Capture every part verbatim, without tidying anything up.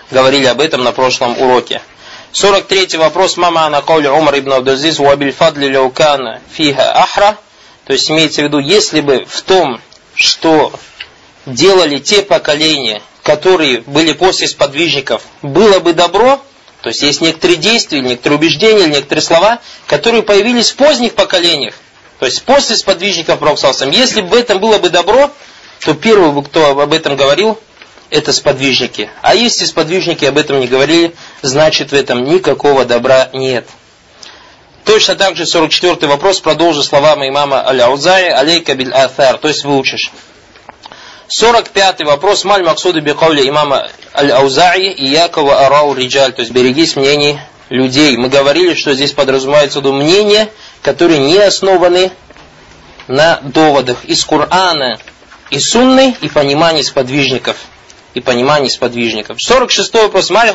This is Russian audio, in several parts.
говорили об этом на прошлом уроке. сорок третий вопрос. Мама на каули Умар ибн Абдул-Азиз ва биль фадли лаукана фиха ахра. То есть имеется в виду, если бы в том, что делали те поколения, которые были после сподвижников, было бы добро, то есть есть некоторые действия, некоторые убеждения, некоторые слова, которые появились в поздних поколениях, то есть после сподвижников Пророка. Если бы в этом было бы добро, то первый, кто об этом говорил, это сподвижники. А если сподвижники об этом не говорили, значит в этом никакого добра нет. Точно так же сорок четвёртый вопрос, продолжу словами имама Аль-Аузаи, алейка биль аthар, то есть выучишь. сорок пятый вопрос, маль максуду би каули имама Аль-Аузаи, ияка ва арау риджаль, то есть берегись мнений людей. Мы говорили, что здесь подразумевается мнения, которые не основаны на доводах из Корана и Сунны и понимании сподвижников. И понимании сподвижников. сорок шестой вопрос. На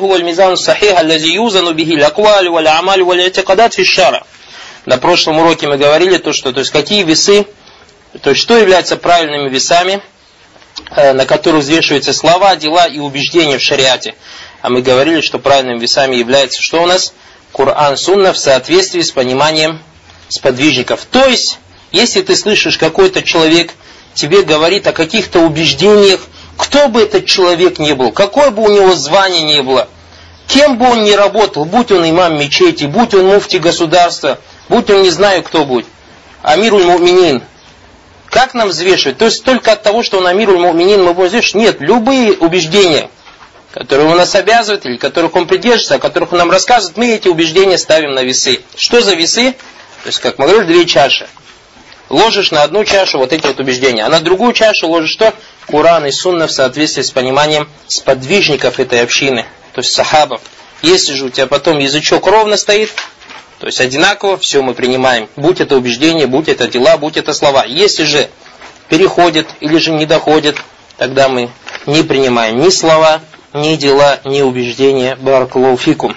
прошлом уроке мы говорили, то, что, то есть какие весы, то есть что является правильными весами, на которых взвешиваются слова, дела и убеждения в шариате. А мы говорили, что правильными весами является что у нас? Коран, Сунна в соответствии с пониманием сподвижников. То есть, если ты слышишь, какой-то человек тебе говорит о каких-то убеждениях, кто бы этот человек ни был, какое бы у него звание ни было, кем бы он ни работал, будь он имам мечети, будь он муфти государства, будь он не знаю кто будет, амируль му'минин, как нам взвешивать? То есть только от того, что он амируль му'минин, мы будем взвешивать? Нет, любые убеждения, которые он нас обязывает, или которых он придерживается, о которых он нам рассказывает, мы эти убеждения ставим на весы. Что за весы? То есть, как мы говорим, две чаши. Ложишь на одну чашу вот эти вот убеждения, а на другую чашу ложишь что? Коран и Сунна в соответствии с пониманием сподвижников этой общины, то есть сахабов. Если же у тебя потом язычок ровно стоит, то есть одинаково, все мы принимаем. Будь это убеждение, будь это дела, будь это слова. Если же переходит или же не доходит, тогда мы не принимаем ни слова, ни дела, ни убеждения. Баракаллаху фикум.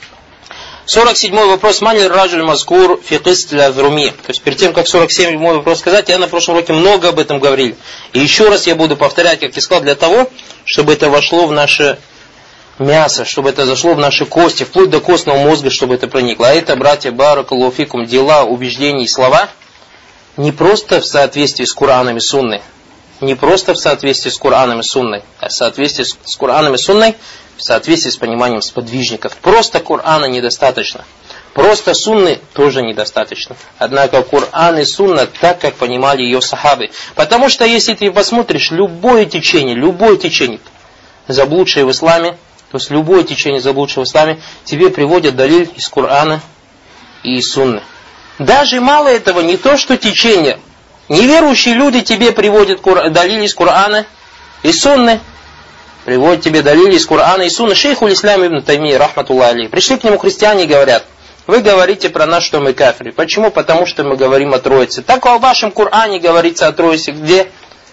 сорок седьмой вопрос. Маниль раджуль мазкур фи кист аль-Азруми. То есть перед тем, как сорок седьмой вопрос сказать, я на прошлом уроке много об этом говорил. И еще раз я буду повторять, как я сказал, для того, чтобы это вошло в наше мясо, чтобы это зашло в наши кости, вплоть до костного мозга, чтобы это проникло. А это, братья, баракаллаху фикум, дела, убеждения и слова не просто в соответствии с Кораном и Сунной, не просто в соответствии с Кораном и Сунной, а в соответствии с Кораном и Сунной, в соответствии с пониманием сподвижников. Просто Корана недостаточно. Просто Сунны тоже недостаточно. Однако Коран и Сунна так, как понимали ее сахабы. Потому что если ты посмотришь любое течение, любое течение заблудшее в исламе, то есть любое течение заблудшее в исламе, тебе приводят далиль из Корана и из Сунны. Даже мало этого, не то что течение. Неверующие люди тебе приводят далиль из Корана и Сунны. Приводит тебе далили из Корана и Сунны. Шейхуль Ислам ибн Таймия, рахматуллахи алейхи. Пришли к нему христиане и говорят: вы говорите про нас, что мы кафиры. Почему? Потому что мы говорим о Троице. Так в вашем Коране говорится о Троице. Где?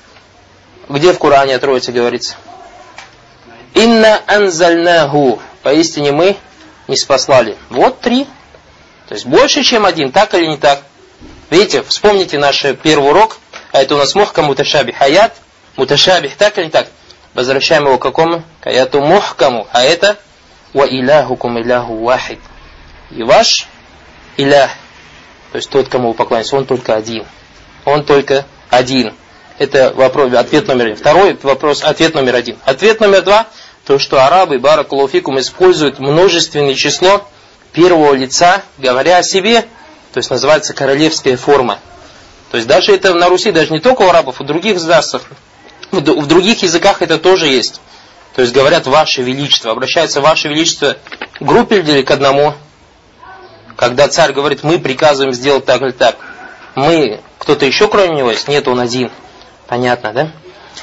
Где в Коране о Троице говорится? Инна анзальнаху. Поистине мы не спаслали. Вот три. То есть больше, чем один. Так или не так? Видите, вспомните наш первый урок. А это у нас мухкам муташабих аят. Муташабих, так или не так? Возвращаем его к какому? К аяту мухкаму. А это ва иляхукум иляху вахид. И ваш илях, то есть тот, кому вы поклоняетесь, он только один. Он только один. Это вопрос, ответ номер один. Второй вопрос, ответ номер один. Ответ номер два, то, что арабы, баракаллаху фикум, используют множественное число первого лица, говоря о себе, то есть называется королевская форма. То есть даже это на Руси, даже не только у арабов, в других государствах, в других языках это тоже есть. То есть говорят «Ваше Величество». Обращается «Ваше Величество» к группе или к одному. Когда царь говорит «Мы приказываем сделать так или так». Мы, кто-то еще кроме него есть? Нет, он один. Понятно, да?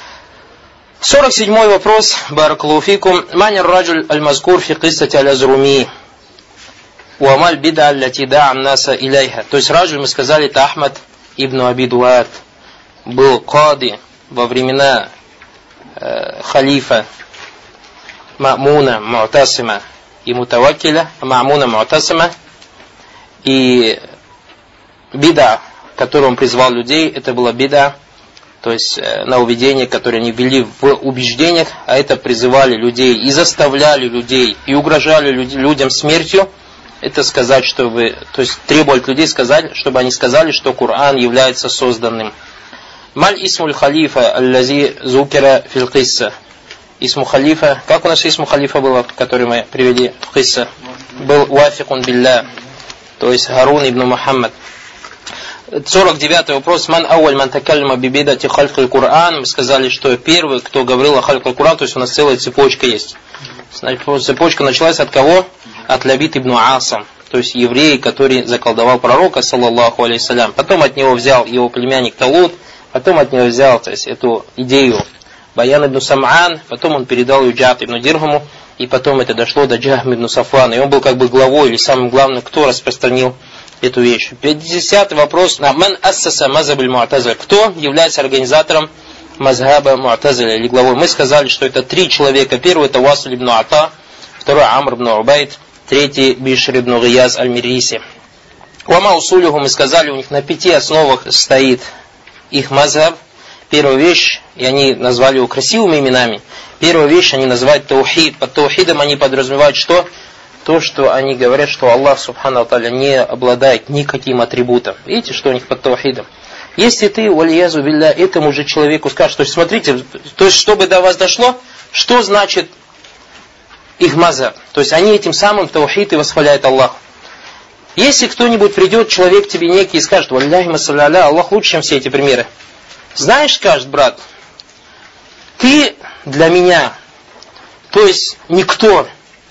сорок седьмой вопрос. Баракаллаху фикум. Манир раджуль аль-мазкур фи киссати аль-Азруми. Уамаль бида аллати да'ам наса иляйха. То есть раджуль, мы сказали, это Ахмад ибн Аби Дуат. Был кади во времена э, халифа Ма'муна Му'тасима и Мутаваккиля, Ма'муна Му'тасима, и бида, которую он призвал людей, это была бида то есть э, нововведения, которые они ввели в убеждениях, а это призывали людей и заставляли людей, и угрожали люд, людям смертью, это сказать, чтобы, то есть требовать людей сказать, чтобы они сказали, что Коран является созданным. Маль исмуль халифа аллази зукера фил кисса. Исму халифа, как у нас исму халифа было, который мы привели в кисса? Был вафикун билля, то есть Харун ибн Мухаммад. сорок девятый вопрос. Ман ауаль ман такаллама бибидати халькаль Кур'ан. Мы сказали, что первый, кто говорил о халькаль Кур'ан, то есть у нас целая цепочка есть. Цепочка началась от кого? От Лабид ибн Асам, то есть еврей, который заколдовал пророка, саллаллаху алейхиссалям. Потом от него взял его племянник Талут, потом от него взял, то есть, эту идею Баян ибн Сам'ан, потом он передал ее Джааб ибн Дирхаму, и потом это дошло до Джахм ибн Сафвана. И он был как бы главой или самым главным, кто распространил эту вещь. пятидесятый вопрос. Ман ассаса мазхаб аль-Му'тазиля. Кто является организатором мазхаба Му'тазиля или главой? Мы сказали, что это три человека. Первый это Василь ибн Ата, второй Амр ибн Убайд, третий Бишр ибн Гияз аль-Мирриси. Уама усулюху, мы сказали, у них на пяти основах стоит их мазхаб. Первая вещь, и они назвали его красивыми именами. Первая вещь они называют таухид. Под таухидом они подразумевают что? То, что они говорят, что Аллах Субхану Тааля не обладает никаким атрибутом. Видите, что у них под таухидом? Если ты, валиязу билля, этому же человеку скажешь, то есть смотрите, то есть чтобы до вас дошло, что значит их мазхаб. То есть они этим самым таухид и восхваляют Аллах. Если кто-нибудь придет, человек тебе некий и скажет, валляхи массаляля, Аллах лучше, чем все эти примеры. Знаешь, скажет брат, ты для меня, то есть никто,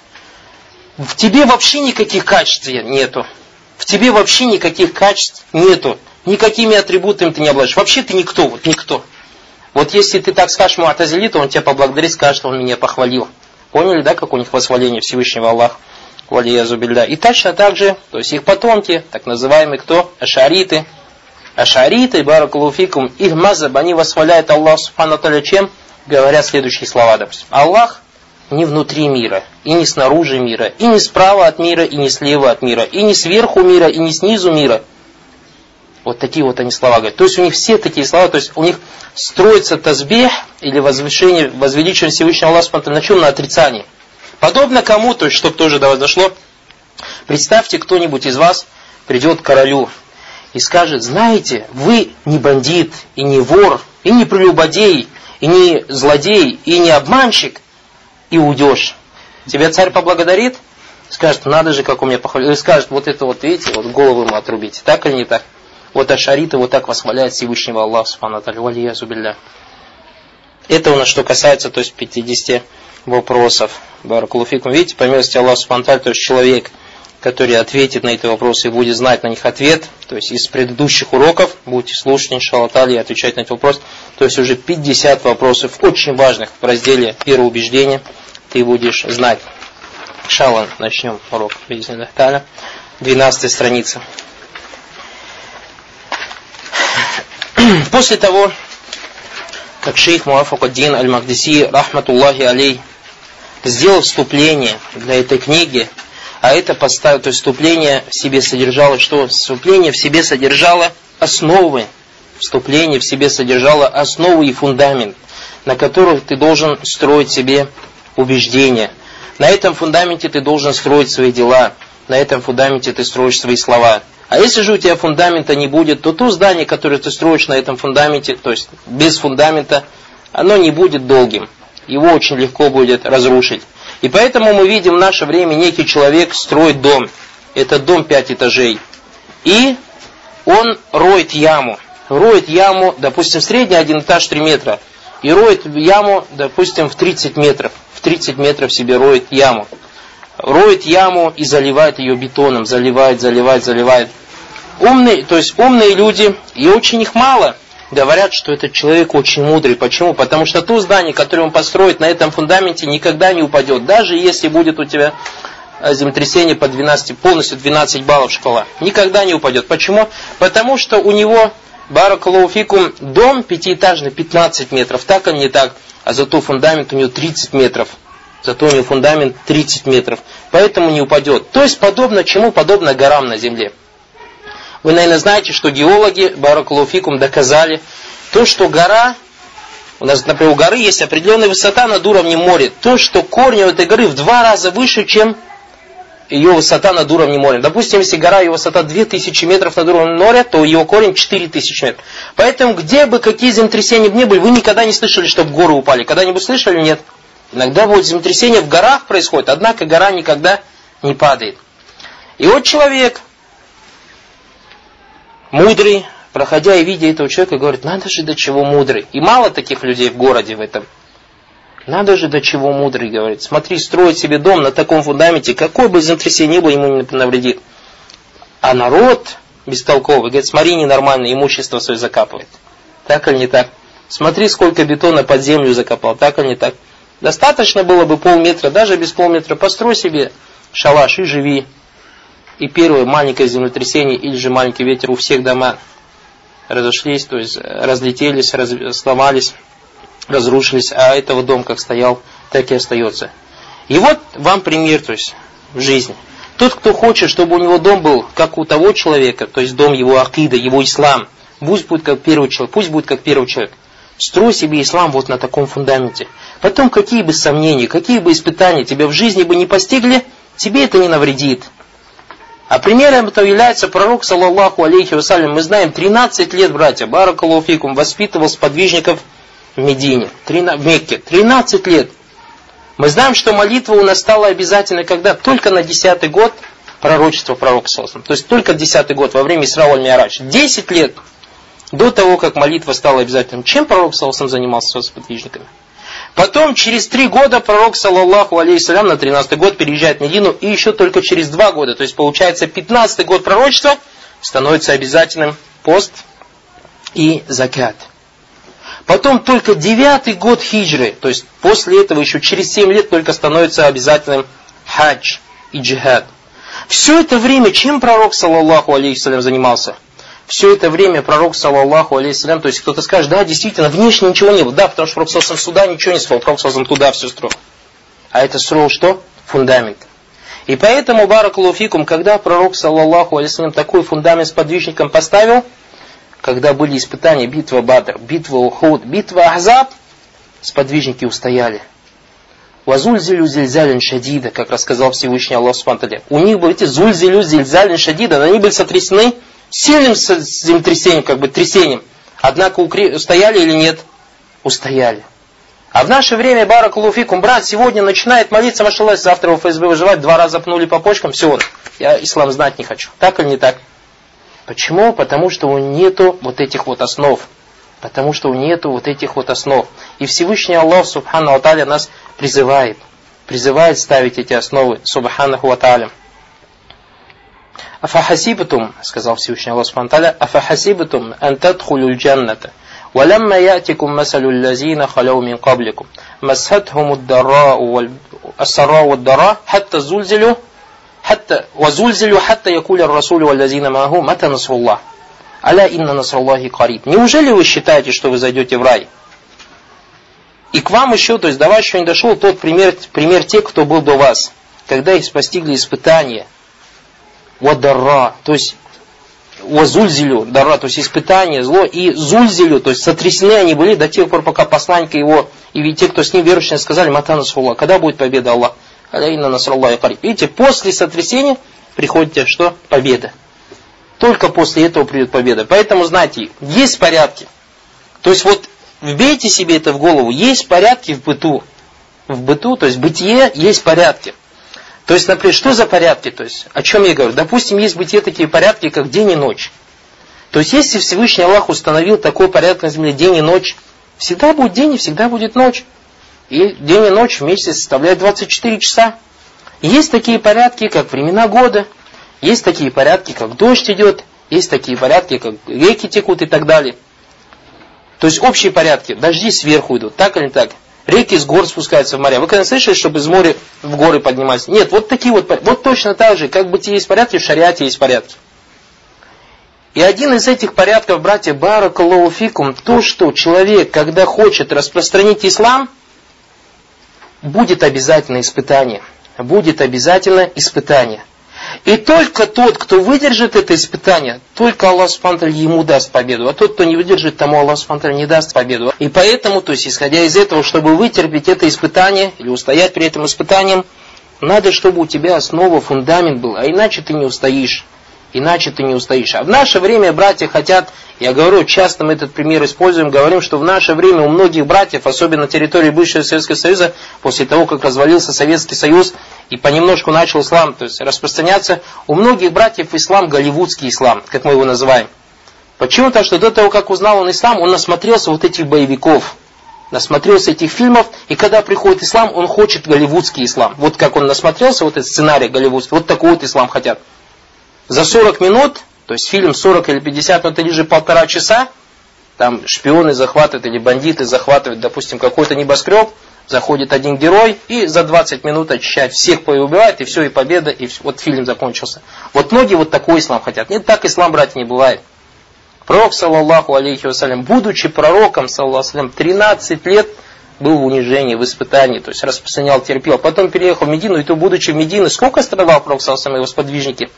в тебе вообще никаких качеств нету, в тебе вообще никаких качеств нету, никакими атрибутами ты не обладаешь, вообще ты никто, вот никто. Вот если ты так скажешь Му'тазили, то он тебя поблагодарит, скажет, что он меня похвалил. Поняли, да, как у них восхваление Всевышнего Аллаха? Валиязу билля. И точно так же, то есть их потомки, так называемые кто? Ашариты. Ашариты, баракалуфикум, их мазаб, они восхваляют Аллах Субхану Тааля чем? Говорят следующие слова, допустим. Аллах не внутри мира, и не снаружи мира, и не справа от мира, и не слева от мира, и не сверху мира, и не снизу мира. Вот такие вот они слова говорят. То есть у них все такие слова, то есть у них строится тазбих или возвышение, возвеличивание Всевышнего Аллаха Субхану Тааля на чем? На отрицании. Подобно кому, то есть чтобы тоже до вас дошло, представьте, кто-нибудь из вас придет к королю и скажет, знаете, вы не бандит, и не вор, и не прелюбодей, и не злодей, и не обманщик, и уйдешь. Тебя царь поблагодарит, скажет, надо же, как у меня похвалили, скажет, вот это вот, видите, вот голову ему отрубите, так или не так? Вот ашариты вот так восхваляют Всевышнего Аллаха Субхану Тааля, валиязу билля. Это у нас что касается, то есть пятидесяти вопросов. Баракалуфикум. Видите, по милости Аллаха Субхану Тааля, то есть человек, который ответит на эти вопросы и будет знать на них ответ, то есть из предыдущих уроков, будете слушать, иншаллах та'аля, и отвечать на эти вопросы, то есть уже пятьдесят вопросов, очень важных в разделе первого убеждения, ты будешь знать. Иншаллах, начнем урок. двенадцатая страница. После того, как шейх Муафак ад-Дин аль-Магдиси, рахматуллахи алей, сделал вступление для этой книги, а это поставил, то есть вступление в себе содержало что? Вступление в себе содержало основы. Вступление в себе содержало основы и фундамент, на которых ты должен строить себе убеждения. На этом фундаменте ты должен строить свои дела. На этом фундаменте ты строишь свои слова. А если же у тебя фундамента не будет, то то здание, которое ты строишь на этом фундаменте, то есть без фундамента, оно не будет долгим. Его очень легко будет разрушить. И поэтому мы видим в наше время некий человек строит дом. Это дом пять этажей. И он роет яму. Роет яму, допустим, средний один этаж три метра. И роет яму, допустим, в тридцать метров. В тридцать метров себе роет яму. Роет яму и заливает ее бетоном. Заливает, заливает, заливает. Умные, то есть умные люди, и очень их мало, говорят, что этот человек очень мудрый. Почему? Потому что то здание, которое он построит на этом фундаменте, никогда не упадет. Даже если будет у тебя землетрясение по двенадцати, полностью двенадцать баллов шкала. Никогда не упадет. Почему? Потому что у него, баракаллаху фикум, дом пятиэтажный пятнадцать метров. Так или не так? А зато фундамент у него тридцать метров. Зато у него фундамент тридцать метров. Поэтому не упадет. То есть подобно чему? Подобно горам на земле. Вы, наверное, знаете, что геологи, баракаллаху фикум, доказали, То, что гора, у нас, например, у горы есть определенная высота над уровнем моря. То, что корни у этой горы в два раза выше, чем ее высота над уровнем моря. Допустим, если гора, ее высота две тысячи метров над уровнем моря, то ее корень четыре тысячи метров. Поэтому, где бы какие землетрясения бы ни были, вы никогда не слышали, чтобы горы упали. Когда-нибудь слышали? Нет. Иногда будет землетрясение в горах происходит, однако гора никогда не падает. И вот человек, мудрый, проходя и видя этого человека, говорит, надо же до чего мудрый. И мало таких людей в городе в этом. Надо же до чего мудрый, говорит. Смотри, строить себе дом на таком фундаменте, какой бы землетрясение ни было, ему не навредит. А народ бестолковый, говорит, смотри, ненормально, имущество свое закапывает. Так или не так? Смотри, сколько бетона под землю закопал, так или не так? Достаточно было бы полметра, даже без полметра, построй себе шалаш и живи. И первое маленькое землетрясение или же маленький ветер у всех дома разошлись, то есть разлетелись, раз, сломались, разрушились, а этого дом как стоял, так и остается. И вот вам пример, то есть в жизни. Тот, кто хочет, чтобы у него дом был, как у того человека, то есть дом его акида, его ислам, пусть будет как первый человек, пусть будет как первый человек. Строй себе ислам вот на таком фундаменте. Потом, какие бы сомнения, какие бы испытания тебя в жизни бы не постигли, тебе это не навредит. А примером этого является пророк, саллаллаху алейхи вассалям. Мы знаем, тринадцать лет, братья, баракаллаху фикум, воспитывал сподвижников в Медине, в Мекке. тринадцать лет. Мы знаем, что молитва у нас стала обязательной, когда? Только на десятый год пророчества пророка, саллаллаху алейхи вассалям. То есть только десятый год, во время Исра валь-Ми'радж. десять лет до того, как молитва стала обязательной. Чем пророк, саллаллаху алейхи вассалям, занимался со сподвижниками? Потом, через три года, пророк, саллаллаху алейхи вассалям, на тринадцатый год переезжает в Медину, и еще только через два года, то есть получается пятнадцатый год пророчества, становится обязательным пост и закат. Потом только девятый год хиджры, то есть после этого еще через семь лет только становится обязательным хадж и джихад. Все это время чем пророк, саллаллаху алейхи вассалям, занимался? Все это время пророк, саллаллаху алейхи вассалям, то есть кто-то скажет, да, действительно, внешне ничего не было. Да, потому что пророк, саллаллаху алейхи вассалям, сюда ничего не строил, пророк, саллаллаху алейхи вассалям, туда все строил. А это строил что? Фундамент. И поэтому, баракаллаху фикум, когда пророк, саллаллаху алейхи вассалям, такой фундамент с подвижником поставил, когда были испытания, битва Бадр, битва Ухуд, битва Ахзаб, сподвижники устояли. Вазульзилю зильзалин шадида, как рассказал Всевышний Аллах субхану ва тааля. У них были эти зульзилю зильзалин шадида, они были сотрясены сильным землетрясением, как бы трясением. Однако устояли или нет? Устояли. А в наше время, баракаллаху фикум, брат сегодня начинает молиться, машаллах, завтра в ФСБ выживать, два раза пнули по почкам, все, я ислам знать не хочу. Так или не так? Почему? Потому что у него нету вот этих вот основ. Потому что у него нету вот этих вот основ. И Всевышний Аллах, субхану ва тааля, нас призывает. Призывает ставить эти основы, субханаху ва тааля. Афахасибатум, сказал Всевышний Аллах субхану ва тааля, афахасибатум ан тадхулюл джанната. ولما يأتكم مثل الذين خلوا من قبلكم مستهم الضراء والسراء والضراء حتى زلزلوا حتى وزلزلوا حتى يقول الرسول والذين معه متى نصر الله ألا إن نصر الله قريب. Неужели вы считаете, что вы зайдете в рай? И к вам еще, то есть до вас еще не дошел тот пример, пример тех, кто был до вас, когда их постигли испытания. Вадарра, то есть Вазульзилю, дара, то есть испытание, зло, и зульзилю, то есть сотрясены они были до тех пор, пока посланники его, и те, кто с ним верующие, сказали, мата насруллах, когда будет победа Аллах? Аляйна насруллах и кариб. Видите, после сотрясения приходит что? Победа. Только после этого придет победа. Поэтому, знаете, есть порядки. То есть вот, вбейте себе это в голову, есть порядки в быту. В быту, то есть в бытие есть порядки. То есть, например, что за порядки? То есть, о чем я говорю? Допустим, есть в бытие такие порядки, как день и ночь. То есть, если Всевышний Аллах установил такой порядок на земле, день и ночь, всегда будет день и всегда будет ночь. И день и ночь вместе составляют двадцать четыре часа. И есть такие порядки, как времена года, есть такие порядки, как дождь идет, есть такие порядки, как реки текут и так далее. То есть, общие порядки, дожди сверху идут, так или не так. Реки с гор спускаются в моря. Вы когда слышали, чтобы из моря в горы поднимались? Нет, вот такие вот порядки. Вот точно так же, как в бытие есть порядки, в шариате есть порядки. И один из этих порядков, братья, баракаллаху фикум, то, что человек, когда хочет распространить ислам, будет обязательно испытание. Будет обязательно испытание. И только тот, кто выдержит это испытание, только Аллах субхану ва тааля ему даст победу. А тот, кто не выдержит, тому Аллах субхану ва тааля не даст победу. И поэтому, то есть, исходя из этого, чтобы вытерпеть это испытание, или устоять при этом испытании, надо, чтобы у тебя основа, фундамент был, а иначе ты не устоишь. Иначе ты не устоишь. А в наше время братья хотят, я говорю, часто мы этот пример используем, говорим, что в наше время у многих братьев, особенно на территории бывшего Советского Союза, после того, как развалился Советский Союз и понемножку начал ислам, то есть распространяться, у многих братьев ислам голливудский ислам, как мы его называем. Почему? Потому что до того, как узнал он ислам, он насмотрелся вот этих боевиков, насмотрелся этих фильмов, и когда приходит ислам, он хочет голливудский ислам. Вот как он насмотрелся, вот этот сценарий голливудский, вот такой вот ислам хотят. За сорок минут, то есть фильм сорок или пятьдесят минут или же полтора часа, там шпионы захватывают или бандиты захватывают, допустим, какой-то небоскреб, заходит один герой и за двадцать минут очищает, всех поубивает, и все, и победа, и все, вот фильм закончился. Вот многие вот такой ислам хотят. Нет, так ислам, братья, не бывает. Пророк, саллаллаху алейхи вассалям, будучи пророком, саллаллаху алейхи, тринадцать лет был в унижении, в испытании, то есть распространял, терпел. Потом переехал в Медину, и то, будучи в Медине, сколько страдал пророк, саллаллаху алейхи, его сподвижники?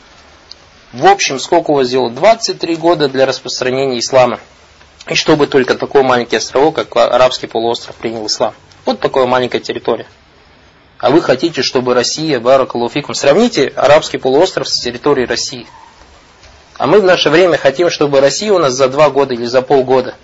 В общем, сколько у вас сделал? двадцать три года для распространения ислама. И чтобы только такой маленький островок, как арабский полуостров, принял ислам. Вот такая маленькая территория. А вы хотите, чтобы Россия, баракаллаху фикум, сравните арабский полуостров с территорией России. А мы в наше время хотим, чтобы Россия у нас за два года или за полгода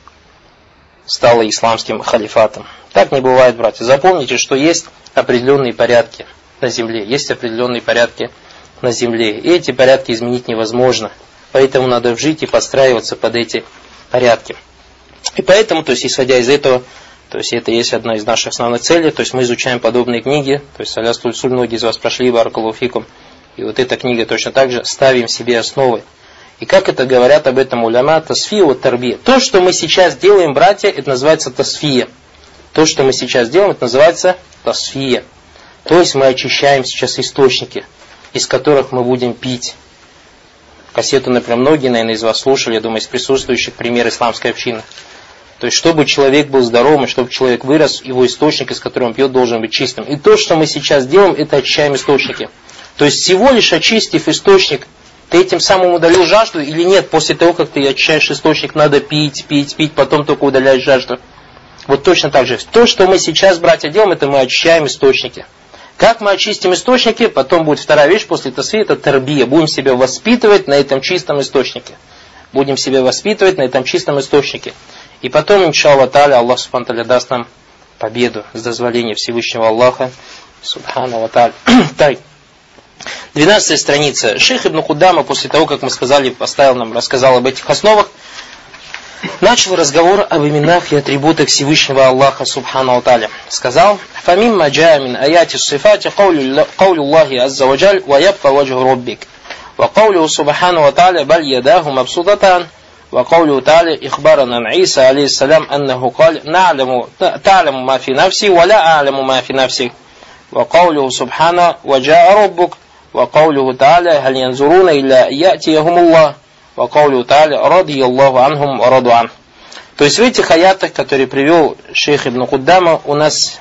стала исламским халифатом. Так не бывает, братья. Запомните, что есть определенные порядки на земле. Есть определенные порядки на земле. И эти порядки изменить невозможно. Поэтому надо жить и подстраиваться под эти порядки. И поэтому, то есть, исходя из этого, то есть, это есть одна из наших основных целей, то есть, мы изучаем подобные книги, то есть, аля стуль-суль, многие из вас прошли, баракаллаху фикум, и вот эта книга точно так же ставим себе основы. И как это говорят об этом уляма, тасфия вот тарбия. То, что мы сейчас делаем, братья, это называется тасфия. То, что мы сейчас делаем, это называется тасфия. То есть, мы очищаем сейчас источники, из которых мы будем пить. Кассету, например, многие, наверное, из вас слушали, я думаю, из присутствующих, пример исламской общины. То есть, чтобы человек был здоровым, и чтобы человек вырос, его источник, из которого он пьет, должен быть чистым. И то, что мы сейчас делаем, это очищаем источники. То есть, всего лишь очистив источник, ты этим самым удалил жажду или нет? После того, как ты очищаешь источник, надо пить, пить, пить, потом только удаляешь жажду. Вот точно так же. То, что мы сейчас, братья, делаем, это мы очищаем источники. Как мы очистим источники? Потом будет вторая вещь после тасфии, это тарбия. Будем себя воспитывать на этом чистом источнике. Будем себя воспитывать на этом чистом источнике. И потом, иншаллах тааля, Аллах субхану ва тааля даст нам победу с дозволения Всевышнего Аллаха субхану ва тааля. Так, двенадцатая страница. Шейх Ибн Кудама, после того, как мы сказали, поставил нам, рассказал об этих основах, начал разговор об именах и атрибутах Всевышнего Аллаха субхану ва тааля. Сказал: «Фамимма джаа мин аяти ссифати каулю Аллахи азза ва джаль ва ябка ваджху раббик. Ва каулю субхану ва тааля баль ядаху мабсудатан. Ва каулю тааля ихбаран ан Иса алейхиссалям аннаху каль на'ламу та'ламу ма фи нафси ва ла а'ламу ма фи нафсик. Ва каулю субхану ва джаа раббук. Ва каулю тааля халь янзуруна илля я'тиягумуллах. Ва каулю тааля радияллаху анхум ва раду ан». То есть в этих аятах, которые привел шейх Ибн Кудама, у нас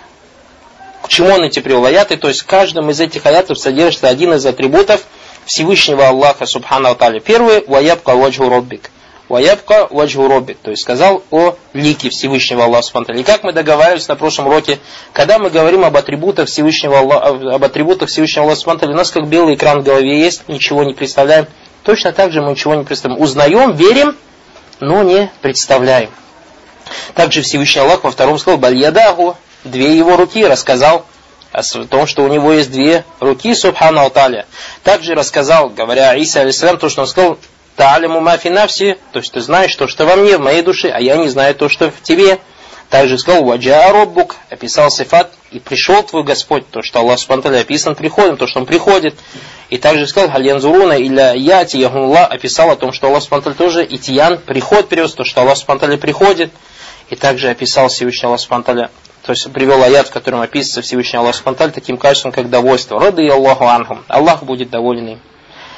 к чему он эти привел аяты? То есть в каждом из этих аятов содержится один из атрибутов Всевышнего Аллаха субхану ва тааля. Первый – «Ваябка ваджху раббик». «Ваябка ваджху раббик», то есть сказал о лике Всевышнего Аллаха субхану ва тааля. И как мы договаривались на прошлом уроке, когда мы говорим об атрибутах Всевышнего Аллаха, об атрибутах Всевышнего Аллаха субхану ва тааля, у нас как белый экран в голове есть, ничего не представляем. Точно так же мы ничего не представляем. Узнаем, верим, но не представляем. Также Всевышний Аллах во втором сказал: «Баль ядаху», две его руки, рассказал о том, что у него есть две руки, субхану ва тааля. Также рассказал, говоря Иса алейхиссалям, то, что он сказал: «Та'аляму ма фи нафси», то есть ты знаешь то, что во мне, в моей душе, а я не знаю то, что в тебе. Также сказал: «Ваджаа раббук», описал сифат, и пришел твой Господь, то, что Аллах субхану ва тааля описан приходом, то, что он приходит. И также сказал: «Халь янзуруна илля я'тиягумуллах», описал о том, что Аллах субхану ва тааля тоже итиян, приход привез, то, что Аллах субхану ва тааля приходит. И также описал Всевышний Аллах субхану ва тааля, то есть привел аят, в котором описывается Всевышний Аллах субхану ва тааля таким качеством, как довольство. Радияллаху анхум, Аллах будет доволен им.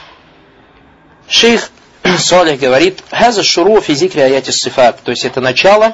Шейх Салих говорит: «Хаза шуру фи зикри аяти ссифат», то есть это начало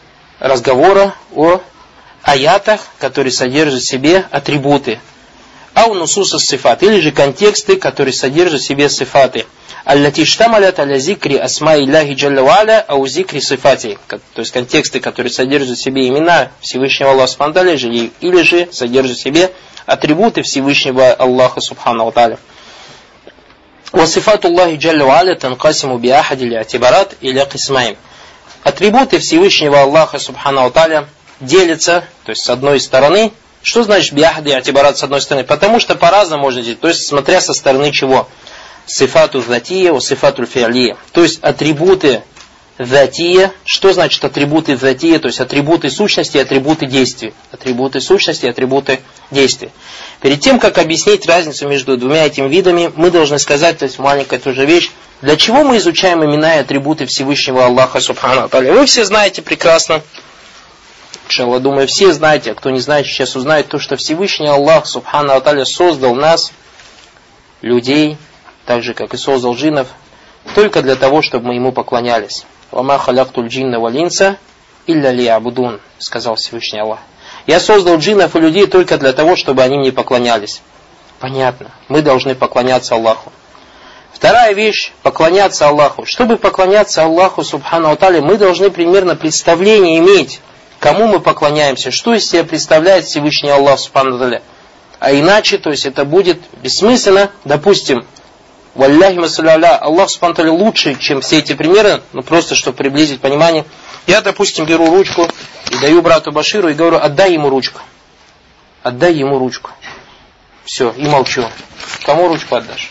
разговора о аятах, которые содержат в себе атрибуты. Ау нусус ас-сифат, или же контексты, которые содержат в себе сифаты. Аллати штамалят аля зикри асма илляхи джалля ва аля ау зикри сифати. То есть контексты, которые содержат в себе имена Всевышнего Аллаха субхану ва тааля, или же содержат в себе атрибуты Всевышнего Аллаха субхану ва тааля. Ва сифату Аллахи джалля ва аля танкасиму би ахади ли'атибарат иля кисмаин. Атрибуты Всевышнего Аллаха субхану ва тааля делятся, то есть с одной стороны. Что значит биахди атибарат с одной стороны? Потому что по-разному можно делить, то есть смотря со стороны чего. Сифату затия, у сифату фиалия. То есть атрибуты затия. Что значит атрибуты затия? То есть атрибуты сущности и атрибуты действий. Атрибуты сущности и атрибуты действий. Перед тем, как объяснить разницу между двумя этими видами, мы должны сказать, то есть маленькая тоже вещь, для чего мы изучаем имена и атрибуты Всевышнего Аллаха субхану ва тааля. Вы все знаете прекрасно. Я думаю, все знаете, а кто не знает, сейчас узнает то, что Всевышний Аллах субхану ва тааля создал нас, людей, так же, как и создал джиннов, только для того, чтобы мы Ему поклонялись. «Вама халяктуль джинна валь инса илля лиябудун», сказал Всевышний Аллах. Я создал джиннов и людей только для того, чтобы они мне поклонялись. Понятно, мы должны поклоняться Аллаху. Вторая вещь, поклоняться Аллаху. Чтобы поклоняться Аллаху субхану ва тааля, мы должны примерно представление иметь, кому мы поклоняемся, что из себя представляет Всевышний Аллах субхану ва тааля. А иначе, то есть это будет бессмысленно. Допустим, валляхи масалля, Аллах субхану ва тааля лучше, чем все эти примеры, ну просто чтобы приблизить понимание. Я, допустим, беру ручку и даю брату Баширу и говорю: отдай ему ручку. Отдай ему ручку. Все, и молчу. Кому ручку отдашь?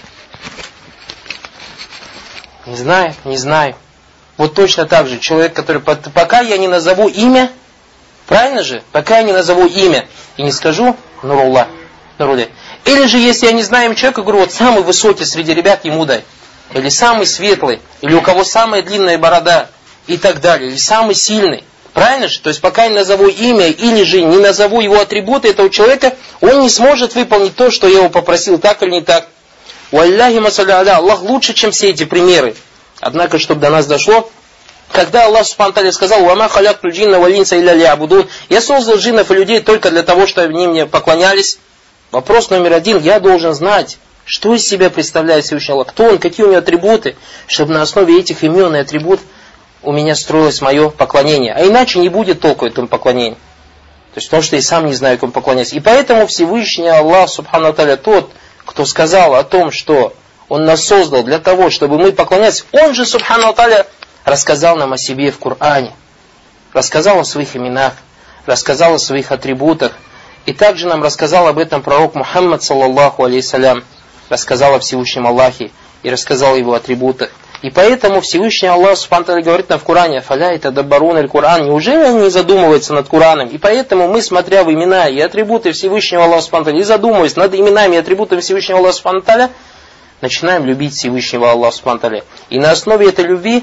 Не знаю, не знаю. Вот точно так же человек, который, пока я не назову имя, правильно же? Пока я не назову имя и не скажу Нурулла, Нурулли. Или же, если я не знаю человека, говорю, вот самый высокий среди ребят ему дай. Или самый светлый, или у кого самая длинная борода, и так далее. Или самый сильный. Правильно же? То есть, пока я не назову имя, или же не назову его атрибуты этого человека, он не сможет выполнить то, что я его попросил, так или не так. Уалляхи масалля аля, Аллах лучше, чем все эти примеры. Однако, чтобы до нас дошло, когда Аллах субхану ва тааля сказал: «Вама халяктуль джинна валь инса илля лиябудун», я создал джиннов и людей только для того, чтобы они мне поклонялись. Вопрос номер один: я должен знать, что из себя представляет Всевышний Аллах, кто он, какие у него атрибуты, чтобы на основе этих имен и атрибутов у меня строилось мое поклонение. А иначе не будет толку этому поклонению. То есть, потому что я сам не знаю, кому поклоняться. И поэтому Всевышний Аллах субхану ва тааля, тот, кто сказал о том, что Он нас создал для того, чтобы мы поклонялись, Он же субхану ва тааля рассказал нам о себе в Коране. Рассказал о своих именах, рассказал о своих атрибутах. И также нам рассказал об этом пророк Мухаммад, саллаллаху алейхиссалям, рассказал о Всевышнем Аллахе и рассказал о его атрибутах. И поэтому Всевышний Аллах субхану ва тааля говорит нам в Коране: «Фаля ятадаббарун аль-Кур'ан», неужели они не задумываются над Кораном? И поэтому мы, смотря в имена и атрибуты Всевышнего Аллаха субхану ва тааля, и задумываясь над именами и атрибутами Всевышнего Аллаха субхану ва тааля, начинаем любить Всевышнего Аллаха субхану ва тааля. И на основе этой любви,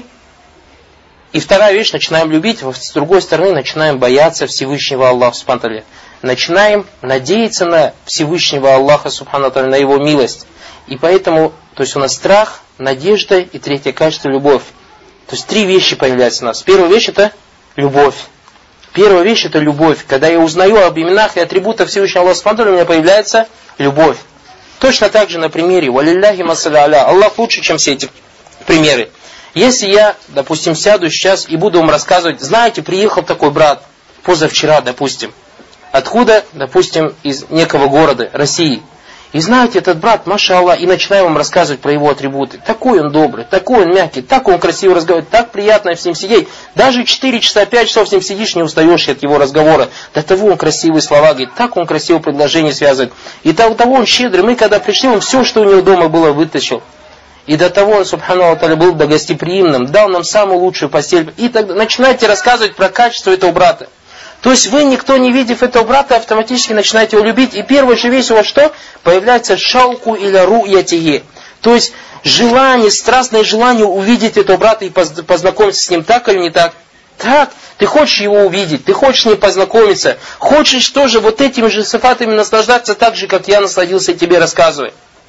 и вторая вещь, начинаем любить, с другой стороны, начинаем бояться Всевышнего Аллаха субхану ва тааля. Начинаем надеяться на Всевышнего Аллаха субхану ва тааля, на Его милость. И поэтому, то есть у нас страх, надежда и третье качество — любовь. То есть три вещи появляются у нас. Первая вещь — это любовь. Первая вещь — это любовь. Когда я узнаю об именах и атрибутах Всевышнего Аллаха субхану ва тааля, у меня появляется любовь. Точно так же на примере «Валилляхи масалля аля». Аллах лучше, чем все эти примеры. Если я, допустим, сяду сейчас и буду вам рассказывать: знаете, приехал такой брат позавчера, допустим. Откуда? Допустим, из некого города, России. И знаете, этот брат, маша Аллах, и начинаю вам рассказывать про его атрибуты. Такой он добрый, такой он мягкий, так он красиво разговаривает, так приятно с ним сидеть. Даже четыре часа, пять часов с ним сидишь, не устаешь от его разговора. До того он красивые слова говорит, так он красиво предложения связывает. И до того он щедрый. Мы когда пришли, он все, что у него дома было, вытащил. И до того он, субхану ва тааля, был гостеприимным, дал нам самую лучшую постель. И тогда начинаете рассказывать про качество этого брата. То есть вы, никто не видев этого брата, автоматически начинаете его любить. И первая же вещь у вас что? Появляется шауку или ру'ятихи. То есть желание, страстное желание увидеть этого брата и познакомиться с ним, так или не так? Так. Ты хочешь его увидеть, ты хочешь с ним познакомиться. Хочешь тоже вот этими же сифатами наслаждаться так же, как я насладился тебе рассказывая.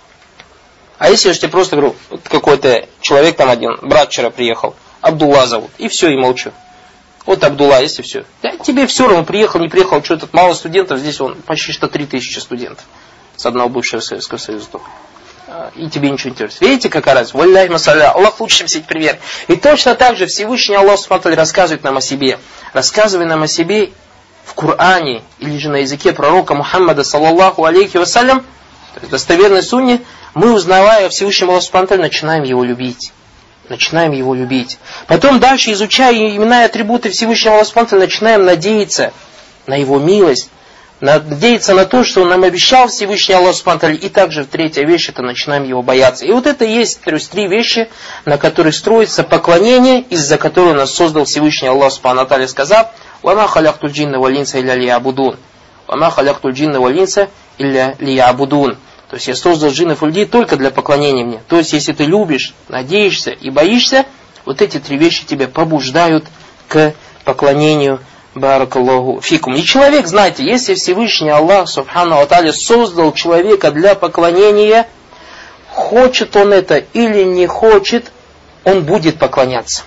А если я же тебе просто говорю, вот какой-то человек там один, брат вчера приехал, Абдулла зовут, и все, и молчу. Вот Абдулла, если все. Да, тебе все равно, приехал, не приехал, что тут мало студентов, здесь он почти что три тысячи студентов. с одного бывшего Советского Союза только. И тебе ничего не интересует. Видите, какая разница? Валляхи масалля. Аллах лучше, чем все эти примеры. И точно так же Всевышний Аллах Субхану рассказывает нам о себе. Рассказывая нам о себе в Коране или же на языке пророка Мухаммада саллаллаху алейхи вассалям, то есть достоверной сунне, мы, узнавая о Всевышнем Аллахе Субхану, начинаем его любить. Начинаем его любить. Потом дальше, изучая имена и атрибуты Всевышнего Аллаха Субхану, начинаем надеяться на его милость, надеяться на то, что он нам обещал Всевышний Аллах Субхану. И также третья вещь, это начинаем его бояться. И вот это и есть, то есть три вещи, на которых строится поклонение, из-за которого нас создал Всевышний Аллах Субхану, сказав: «Вама халяхтуль джинна валь инса илля лиябудун». «Вама халяхтуль джинна валь инса илля лиябудун». То есть я создал джиннов и людей только для поклонения мне. То есть если ты любишь, надеешься и боишься, вот эти три вещи тебя побуждают к поклонению. Баракаллаху фикум. И человек, знаете, если Всевышний Аллах Субхану ва Тааля создал человека для поклонения, хочет он это или не хочет, он будет поклоняться.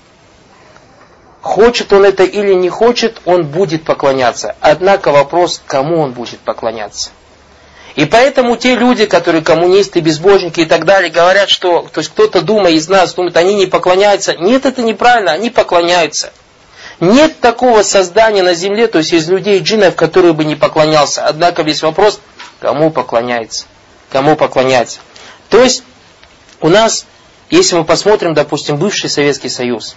Хочет он это или не хочет, он будет поклоняться. Однако вопрос, кому он будет поклоняться. И поэтому те люди, которые коммунисты, безбожники и так далее, говорят, что то есть кто-то думает из нас, думает, они не поклоняются. Нет, это неправильно, они поклоняются. Нет такого создания на земле, то есть из людей, джиннов, которые бы не поклонялся. Однако весь вопрос, кому поклоняется. Кому поклоняется. То есть у нас, если мы посмотрим, допустим, бывший Советский Союз,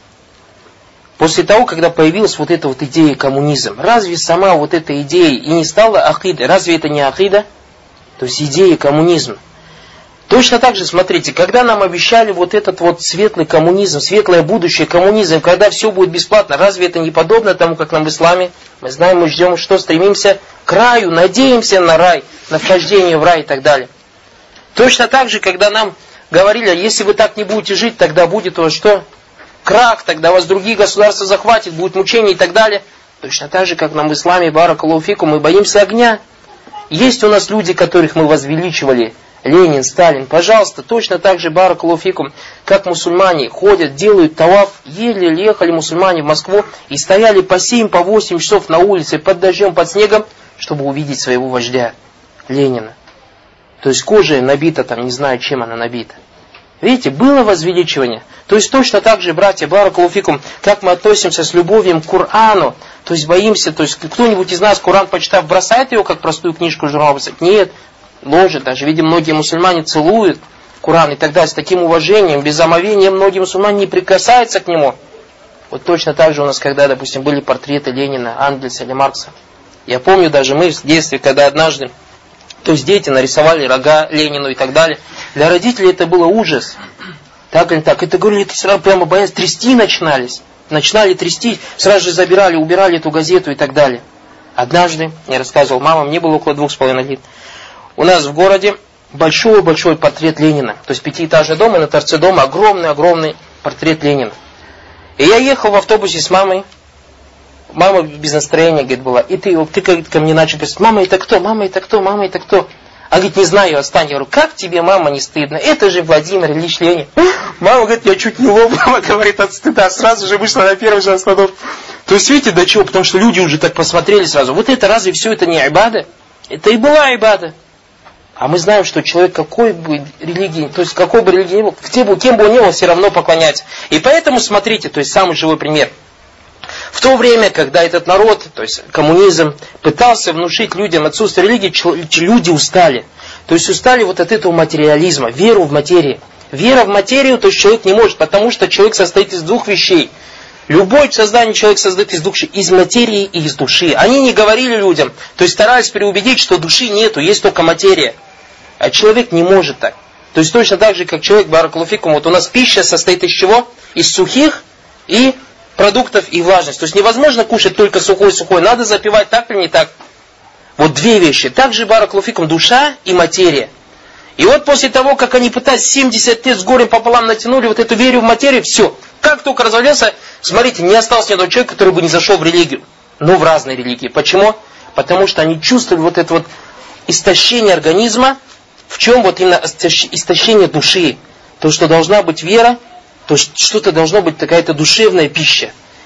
после того, когда появилась вот эта вот идея коммунизм, разве сама вот эта идея и не стала акидой? Разве это не акида? То есть идея коммунизма. Точно так же, смотрите, когда нам обещали вот этот вот светлый коммунизм, светлое будущее коммунизм, когда все будет бесплатно, разве это не подобно тому, как нам в исламе? Мы знаем, мы ждем, что стремимся к раю, надеемся на рай, на вхождение в рай и так далее. Точно так же, когда нам говорили, если вы так не будете жить, тогда будет у вас что? Крах, тогда вас другие государства захватят, будет мучение и так далее. Точно так же, как нам в исламе, баракаллаху фикум, мы боимся огня. Есть у нас люди, которых мы возвеличивали, Ленин, Сталин, пожалуйста, точно так же, баракаллаху фикум, как мусульмане ходят, делают таваф, еле ехали мусульмане в Москву и стояли по семь, по восемь часов на улице, под дождем, под снегом, чтобы увидеть своего вождя, Ленина. То есть кожа набита, там, не знаю, чем она набита. Видите, было возвеличивание. То есть точно так же, братья, баракаллаху фикум, как мы относимся с любовью к Корану, то есть боимся, то есть кто-нибудь из нас Коран, почитав, бросает его, как простую книжку журнала бросает? Нет. Ложит, даже видим, многие мусульмане целуют Коран и так далее, с таким уважением, без омовения, многие мусульмане не прикасаются к нему. Вот точно так же у нас, когда, допустим, были портреты Ленина, Ангельса или Маркса. Я помню даже мы в детстве, когда однажды, то есть дети нарисовали рога Ленину и так далее, для родителей это было ужас. Так или так, это говорили, это сразу прямо боялись, трясти начинались. Начинали трясти, сразу же забирали, убирали эту газету и так далее. Однажды, я рассказывал, мама, мне было около двух с половиной лет, у нас в городе большой-большой портрет Ленина. То есть пятиэтажный дом, и на торце дома огромный-огромный портрет Ленина. И я ехал в автобусе с мамой. Мама без настроения, говорит, была. И ты, ты ко мне начал писать: мама, это кто? Мама, это кто? Мама, это кто? А говорит, не знаю, отстань. Я говорю, как тебе, мама, не стыдно? Это же Владимир Ильич Ленин. Мама говорит, я чуть не лоб. Мама говорит, от стыда. Сразу же вышла на первый же остановку. То есть, видите, до чего? Потому что люди уже так посмотрели сразу. Вот это разве все это не айбада? Это и была айбада. А мы знаем, что человек какой бы религии, то есть какой бы религии ни был, кем бы, кем бы он ни был, все равно поклоняется. И поэтому, смотрите, то есть самый живой пример. В то время, когда этот народ, то есть коммунизм, пытался внушить людям отсутствие религии, люди устали. То есть устали вот от этого материализма, веру в материю. Вера в материю, то есть человек не может, потому что человек состоит из двух вещей. Любое создание человек создает из двух вещей, из материи и из души. Они не говорили людям, то есть старались переубедить, что души нету, есть только материя. А человек не может так. То есть точно так же, как человек, баракаллаху фикум, вот у нас пища состоит из чего? Из сухих и продуктов и влажность. То есть невозможно кушать только сухой-сухой, надо запивать так или не так. Вот две вещи. Также, баракаллаху фикум, душа и материя. И вот после того, как они пытались семьдесят лет с горем пополам натянули вот эту веру в материю, все. Как только развалился, смотрите, не осталось ни одного человека, который бы не зашел в религию. Но в разные религии. Почему? Потому что они чувствовали вот это вот истощение организма. В чем вот именно истощение души? То, что должна быть вера, то что-то должно быть какая-то душевная пища.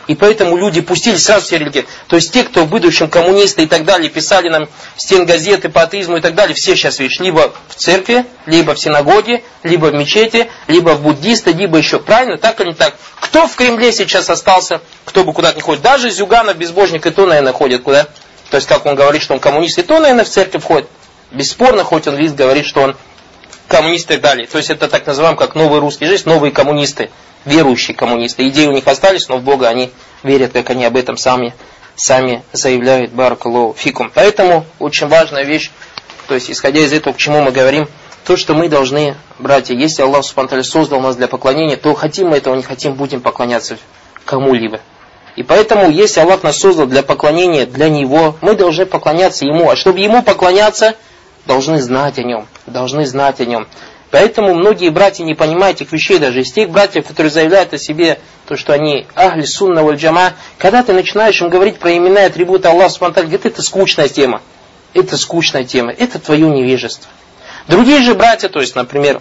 И поэтому люди пустили сразу все религии. То есть те, кто в будущем коммунисты и так далее, писали нам стенгазеты по атеизму и так далее, все сейчас, видишь, либо в церкви, либо в синагоге, либо в мечети, либо в буддисты, либо еще. Правильно? Так или не так? Кто в Кремле сейчас остался, кто бы куда-то не ходит? Даже Зюганов, безбожник, и то, наверное, ходит куда? То есть, как он говорит, что он коммунист, и то, наверное, в церковь ходит. Бесспорно, хоть он весь говорит, что он коммунист и так далее. То есть, это так называем, как новые русские жизнь, новые коммунисты. Верующие коммунисты. Идеи у них остались, но в Бога они верят, как они об этом сами, сами заявляют. Баракаллаху фикум. Поэтому очень важная вещь, то есть исходя из этого, к чему мы говорим, то, что мы должны, братья, если Аллах Субхану ва Тааля создал нас для поклонения, то хотим мы этого, не хотим, будем поклоняться кому-либо. И поэтому, если Аллах нас создал для поклонения, для Него, мы должны поклоняться Ему. А чтобы Ему поклоняться, должны знать о Нем. Должны знать о Нем. Поэтому многие братья не понимают этих вещей, даже из тех братьев, которые заявляют о себе, то, что они ахли сунна валь джама, когда ты начинаешь им говорить про имена и атрибуты Аллаха Субхану ва Тааля, говорит, это скучная тема, это скучная тема, это твое невежество. Другие же братья, то есть, например,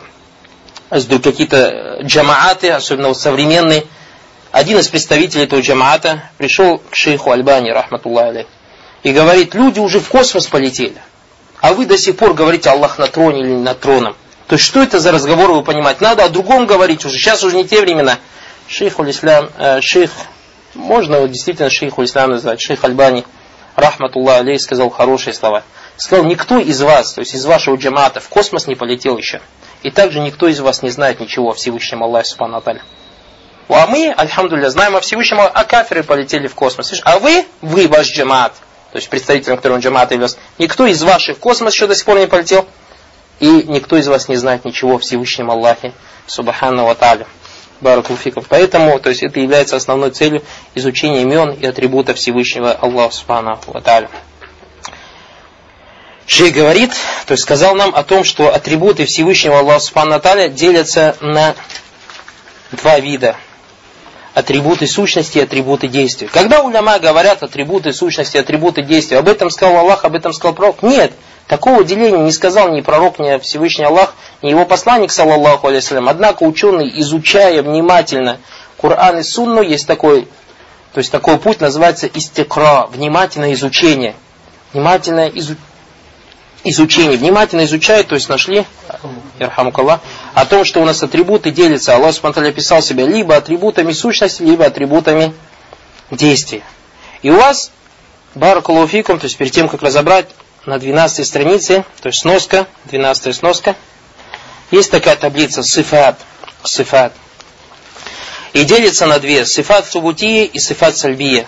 какие-то джамааты, особенно вот современные, один из представителей этого джамаата пришел к шейху Альбани, рахматуллахи алейх, и говорит, люди уже в космос полетели, а вы до сих пор говорите Аллах на троне или не на троном. То есть, что это за разговоры, вы понимаете? Надо о другом говорить уже. Сейчас уже не те времена. Шейх Уль-Ислам, э, шейх, можно его действительно шейх Уль-Ислам назвать, шейх Альбани, рахматуллах алейх, сказал хорошие слова. Сказал, никто из вас, то есть из вашего джамаата, в космос не полетел еще. И также никто из вас не знает ничего о Всевышнем Аллахе Субхану ва Тааля. А мы, альхамдулилля, знаем о Всевышнем Аллахе, а кафиры полетели в космос. А вы, вы ваш джамаат, то есть представителем, которым джамаат являлся, никто из ваших в космос еще до сих пор не полетел. И никто из вас не знает ничего о Всевышнем Аллахе Субхану ва Тааля. Баракаллаху фикум. Поэтому, то есть это является основной целью изучения имен и атрибутов Всевышнего Аллаха Субхану ва Тааля. Шейх говорит, то есть сказал нам о том, что атрибуты Всевышнего Аллаха Субхану ва Тааля делятся на два вида. Атрибуты сущности и атрибуты действия. Когда уляма говорят атрибуты сущности и атрибуты действия, об этом сказал Аллах, об этом сказал пророк? Нет. Такого деления не сказал ни пророк, ни Всевышний Аллах, ни его посланник, саллаллаху алейхи вассалям. Однако ученый, изучая внимательно Коран и Сунну, есть такой, то есть такой путь называется истикра, внимательное изучение. Внимательное изу... изучение. Внимательно изучают, то есть нашли, ярхамукаллах, о том, что у нас атрибуты делятся. Аллах Субхану ва Тааля описал себя либо атрибутами сущности, либо атрибутами действия. И у вас, баракаллаху фикум, то есть перед тем, как разобрать, на двенадцатой странице, то есть сноска, двенадцатая сноска, есть такая таблица сифат, сифат. И делится на две, сифат субутия и сифат сальбия.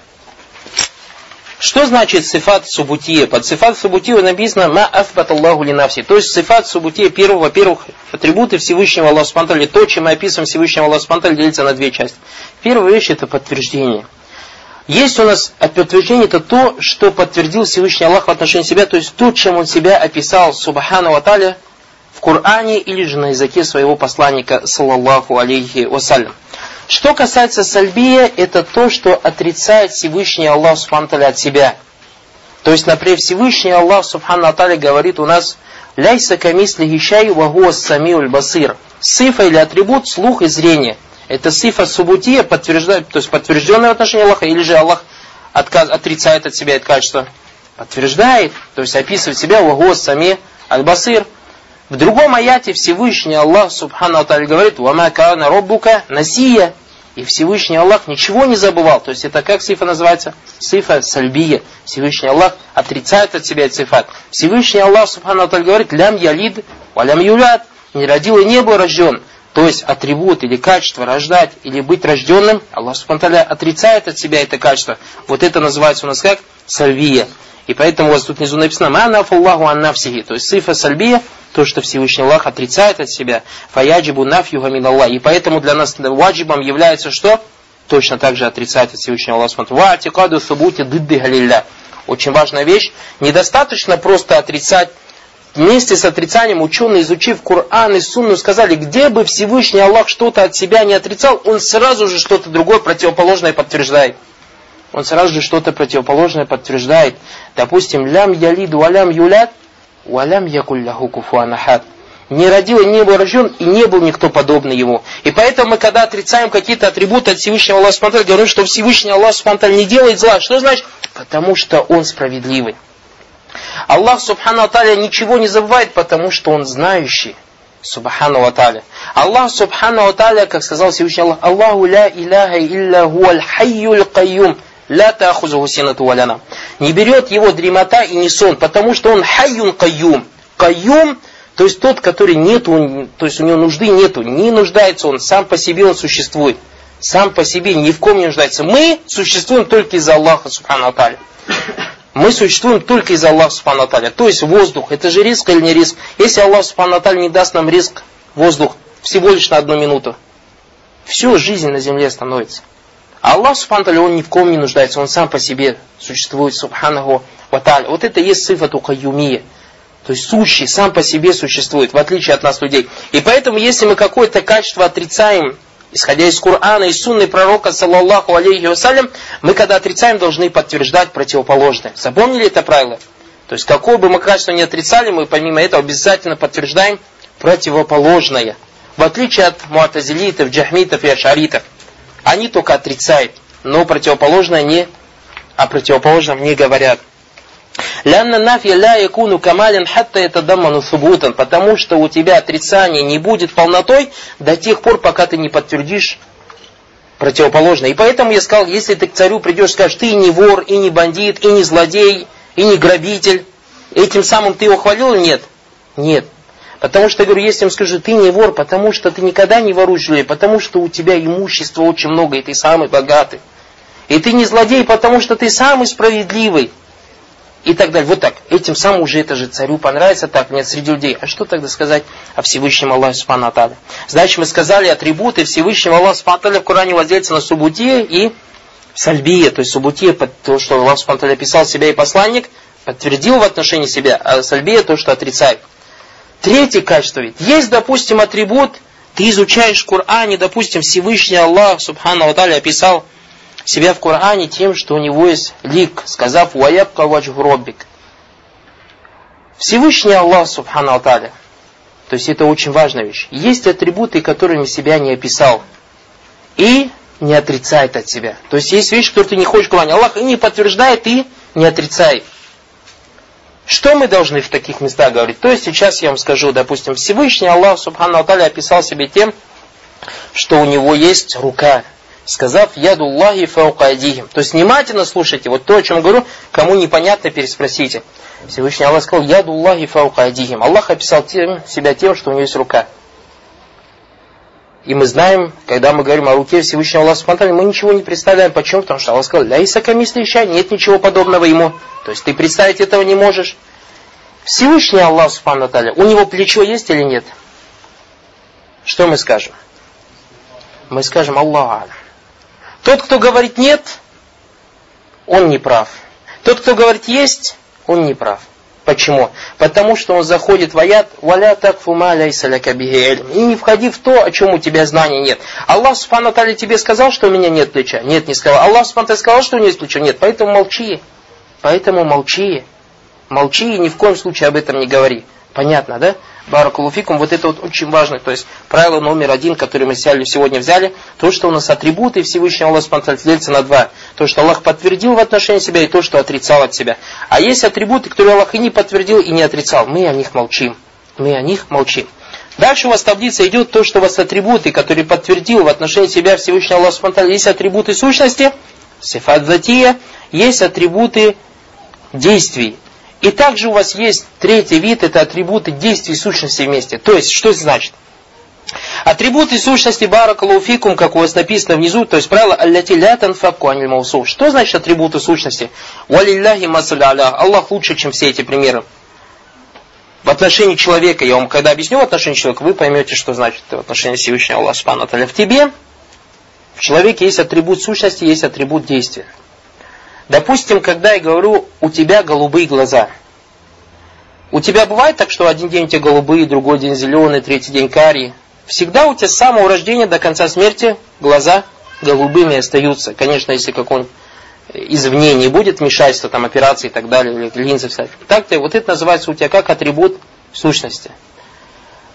Что значит сифат субутия? Под сифат субутия написано ма афбат Аллаху ли нафси. То есть сифат субутия, первого, во-первых, атрибуты Всевышнего Аллаха Субхану ва Тааля, то, чем мы описываем Всевышнего Аллаха Субхану ва Тааля, делится на две части. Первая вещь это подтверждение. Есть у нас подтверждение, это то, что подтвердил Всевышний Аллах в отношении себя, то есть то, чем Он себя описал, Субхану ва Тааля, в Коране или же на языке своего посланника, саллаллаху алейхи вассалям. Что касается сальбия, это то, что отрицает Всевышний Аллах Субхану ва Тааля от себя. То есть, например, Всевышний Аллах Субхану ва Тааля говорит у нас, «Ляйса камислихи шай ва хуа ас-самиуль басир». Сифа или атрибут, слух и зрение. Это сифа субутия, подтверждает, то есть подтвержденное в отношении Аллаха, или же Аллах отказ, отрицает от себя это качество? Подтверждает, то есть описывает себя «Вагос сами аль-басир». В другом аяте Всевышний Аллах Субхану ва Тааля говорит «Вама кана роббука насия». И Всевышний Аллах ничего не забывал. То есть это как сифа называется? Сифа сальбия. Всевышний Аллах отрицает от себя этот сифат. Всевышний Аллах Субхану ва Тааля говорит «Лям ялид, ва лям юлят». Не родил и не был рожден. То есть атрибут или качество рождать или быть рожденным, Аллах Субхану ва Тааля отрицает от себя это качество. Вот это называется у нас как сальбия. И поэтому у вас тут внизу написано «Ма нафаллаху ан нафсихи». То есть сифа сальбия, то, что Всевышний Аллах отрицает от себя. «Фаяджибу нафьюха мин Аллах». И поэтому для нас ваджибом является что? Точно так же отрицает от Всевышнего Аллаха Субхану ва Тааля. «Ва атикаду субути дидди галилля». Очень важная вещь. Недостаточно просто отрицать. Вместе с отрицанием ученые, изучив Коран и Сунну, сказали, где бы Всевышний Аллах что-то от себя не отрицал, он сразу же что-то другое противоположное подтверждает. Он сразу же что-то противоположное подтверждает. Допустим, лям ялиду алям юлят, валям якулляху куфуан ахад. Не родил, не был рожден, и не был никто подобный ему. И поэтому мы, когда отрицаем какие-то атрибуты от Всевышнего Аллаха Субхану ва Тааля, говорим, что Всевышний Аллах Субхану ва Тааля не делает зла. Что значит? Потому что Он справедливый. Аллах Субхану ва Тааля ничего не забывает, потому что Он знающий. Субхану ва Тааля. Аллах Субхану ва Тааля, как сказал Всевышний Аллах, Аллаху ля иляха илля хуаль хайюль кайюм. Ля таахузуху синату ва ля нам. Не берет его дремота и не сон, потому что Он хайюн кайюм. Кайюм, то есть тот, который нету, то есть у него нужды нету, не нуждается он, сам по себе он существует. Сам по себе ни в ком не нуждается. Мы существуем только из-за Аллаха Субхану ва Тааля. Мы существуем только из-за Аллаха Субхану ва Тааля. То есть воздух, это же риск или не риск? Если Аллах Субхану ва Тааля не даст нам риск, воздух, всего лишь на одну минуту, все, жизнь на земле становится. А Аллах Субхану ва Тааля, Он ни в ком не нуждается, Он сам по себе существует, Субханаху ва Тааля. Вот это и есть сифату кайюмия. То есть сущий сам по себе существует, в отличие от нас людей. И поэтому, если мы какое-то качество отрицаем, исходя из Корана и сунны пророка, саллаллаху алейхи вассалям, мы, когда отрицаем, должны подтверждать противоположное. Запомнили это правило? То есть, какое бы мы качество ни отрицали, мы помимо этого обязательно подтверждаем противоположное. В отличие от муатазилитов, джахмитов и ашаритов. Они только отрицают, но противоположное не, о противоположном не говорят. Лянна нафья ля якуну камалин хатта ятадамману субутан, потому что у тебя отрицание не будет полнотой до тех пор, пока ты не подтвердишь противоположное. И поэтому я сказал, если ты к царю придешь и скажешь, ты и не вор, и не бандит, и не злодей, и не грабитель, этим самым ты его хвалил или нет? Нет. Потому что, я говорю, если я им скажу, ты не вор, потому что ты никогда не воруешь людей, потому что у тебя имущества очень много, и ты самый богатый. И ты не злодей, потому что ты самый справедливый. И так далее. Вот так. Этим самым уже это же царю понравится, так нет среди людей. А что тогда сказать о Всевышнем Аллахе Субхану ва Тааля? Значит, мы сказали, атрибуты Всевышнего Аллаха Субхану ва Тааля в Коране воздействуются на субутия и сальбия. То есть субутия, то, что Аллах Субхану ва Тааля описал себя и посланник, подтвердил в отношении себя, а сальбия то, что отрицает. Третье качество ведь. Есть, допустим, атрибут, ты изучаешь в Коране, допустим, Всевышний Аллах Субхану ва Тааля описал себя в Коране тем, что у него есть лик, сказав «Уаябка ваджху роббик». Всевышний Аллах Субхану ва Тааля, то есть это очень важная вещь. Есть атрибуты, которыми себя не описал и не отрицает от себя. То есть есть вещи, которые ты не хочешь в Коране. Аллах и не подтверждает, и не отрицает. Что мы должны в таких местах говорить? То есть сейчас я вам скажу, допустим, Всевышний Аллах Субхану ва Тааля описал себя тем, что у него есть рука, сказав «Ядуллахи фаука айдихим». То есть внимательно слушайте, вот то, о чем говорю, кому непонятно, переспросите. Всевышний Аллах сказал «Ядуллахи фаука айдихим». Аллах описал тем, себя тем, что у него есть рука. И мы знаем, когда мы говорим о руке Всевышнего Аллаха Субхану ва Тааля, мы ничего не представляем. Почему? Потому что Аллах сказал «Ляйса камисли шай», нет ничего подобного ему. То есть ты представить этого не можешь. Всевышний Аллах Субхану ва Тааля, у него плечо есть или нет? Что мы скажем? Мы скажем «Аллах». Тот, кто говорит «нет», он не прав. Тот, кто говорит «есть», он не прав. Почему? Потому что он заходит в аят «Валя такфу ма ляйса ляка бихи илм». И не входи в то, о чем у тебя знания нет. Аллах Субхану ва Тааля тебе сказал, что у меня нет плеча? Нет, не сказал. Аллах Субхану ва Тааля сказал, что у него есть плечо? Нет. Поэтому молчи. Поэтому молчи. Молчи и ни в коем случае об этом не говори. Понятно, да? Баракаллаху фикум, вот это вот очень важно. То есть правило номер один, которое мы сегодня взяли, то, что у нас атрибуты Всевышнего Аллаха Субхану ва Тааля делятся на два. То, что Аллах подтвердил в отношении себя, и то, что отрицал от себя. А есть атрибуты, которые Аллах и не подтвердил, и не отрицал. Мы о них молчим. Мы о них молчим. Дальше у вас таблица идет то, что у вас атрибуты, которые подтвердил в отношении себя Всевышний Аллах Субхану ва Тааля. Есть атрибуты сущности, сифат затия, есть атрибуты действий. И также у вас есть третий вид, это атрибуты действий и сущности вместе. То есть, что это значит? Атрибуты сущности баракаллаху фикум, как у вас написано внизу, то есть правило аллати ля танфаку аниль маусул. Что значит атрибуты сущности? Валилляхи масаль аля. Аллах лучше, чем все эти примеры. В отношении человека, я вам когда объясню в отношении человека, вы поймете, что значит в отношении Всевышнего Аллаха Субхану ва Тааля. В тебе, в человеке есть атрибут сущности, есть атрибут действия. Допустим, когда я говорю, у тебя голубые глаза. У тебя бывает так, что один день у тебя голубые, другой день зеленый, третий день карие. Всегда у тебя с самого рождения до конца смерти глаза голубыми остаются. Конечно, если какой-нибудь извне не будет вмешательства, там операции и так далее, или линзы всякие. Так-то вот это называется у тебя как атрибут сущности.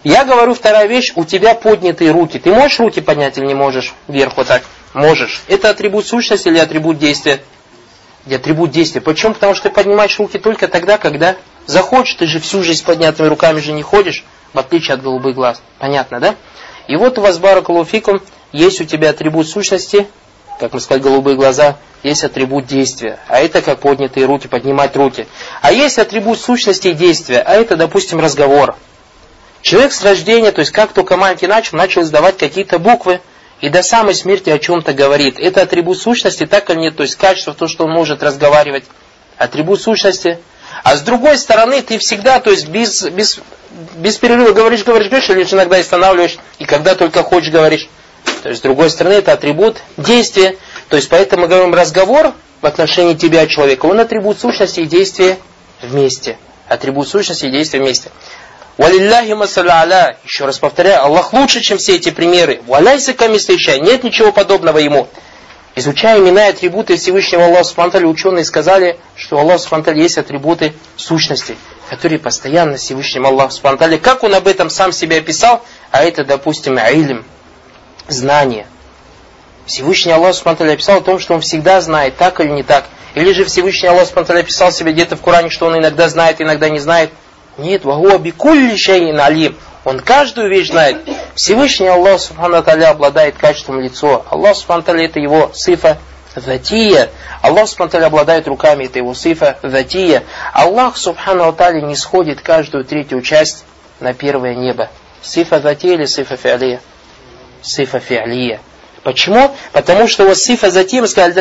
Я говорю, вторая вещь, у тебя поднятые руки. Ты можешь руки поднять или не можешь? Вверх вот так. Можешь. Это атрибут сущности или атрибут действия? Атрибут действия. Почему? Потому что ты поднимаешь руки только тогда, когда захочешь. Ты же всю жизнь с поднятыми руками же не ходишь, в отличие от голубых глаз. Понятно, да? И вот у вас, баракаллаху фикум, есть у тебя атрибут сущности, как мы сказали, голубые глаза, есть атрибут действия. А это как поднятые руки, поднимать руки. А есть атрибут сущности и действия. А это, допустим, разговор. Человек с рождения, то есть как только маленький начал, начал издавать какие-то буквы, и до самой смерти о чем-то говорит. Это атрибут сущности, так или нет, то есть качество, то, что он может разговаривать. Атрибут сущности. А с другой стороны, ты всегда, то есть без, без, без перерыва говоришь, говоришь, говоришь, или лишь иногда останавливаешь, и когда только хочешь говоришь. То есть с другой стороны, это атрибут действия. То есть поэтому мы говорим, разговор в отношении тебя, человека, он атрибут сущности и действия вместе. Атрибут сущности и действия вместе. Валилляхи масалля аля. Еще раз повторяю, Аллах лучше, чем все эти примеры. Валяйся камислища. Нет ничего подобного Ему. Изучая имена и атрибуты Всевышнего Аллаха субхану ва тааля, ученые сказали, что Аллах субхану ва тааля есть атрибуты сущности, которые постоянно Всевышнему Аллаху субхану ва тааля. Как Он об этом сам себя описал? А это, допустим, илм, знание. Всевышний Аллах субхану ва тааля описал о том, что Он всегда знает, так или не так. Или же Всевышний Аллах субхану ва тааля описал себя где-то в Коране, что Он иногда знает, иногда не знает. Нет, вахуа бикулли шайин алим. Он каждую вещь знает. Всевышний Аллах субхану ва тааля обладает качеством лицо. Аллах субхану ва тааля это его сифа затия. Аллах субхану ва тааля обладает руками, это его сифа затия. Аллах субхану ва тааля не сходит каждую третью часть на первое небо. Сифа затия или сифа фиалия? Сифа фиалия. Почему? Потому что вот сифа затия, мы сказали,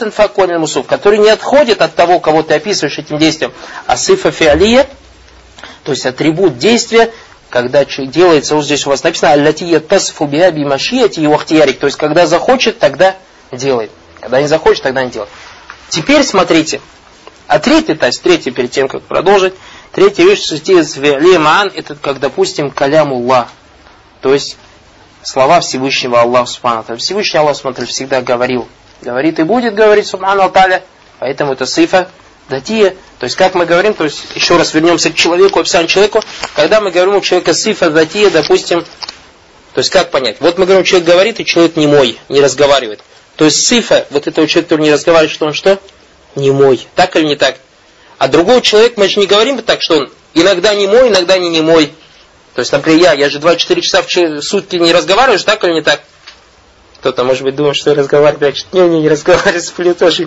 который не отходит от того, кого ты описываешь этим действием. А сифа фиалия, то есть атрибут действия, когда делается, вот здесь у вас написано, аллатия тасфу биаби машияти и вахтиярик, то есть когда захочет, тогда делает. Когда не захочет, тогда не делает. Теперь смотрите, а третий, то есть третий, перед тем, как продолжить, третья вещь, это как, допустим, калямуллах, то есть слова Всевышнего Аллаха субхану ва тааля. Всевышний Аллах субхану ва тааля всегда говорил, говорит и будет говорить субхану ва тааля, поэтому это сифа датия. То есть, как мы говорим, то есть, еще раз вернемся к человеку, описанию человеку, когда мы говорим у человека сифа датия, допустим, то есть, как понять? Вот мы говорим, человек говорит, и человек немой, не разговаривает. То есть, сифа вот этого человека, который не разговаривает, что он что? Немой. Так или не так? А другой человек, мы же не говорим так, что он иногда немой, иногда не немой. То есть, например, я, я же двадцать четыре часа в сутки не разговариваю, так или не так? Кто-то, может быть, думает, что я разговариваю, не, не, не разговариваю, сплю тоже.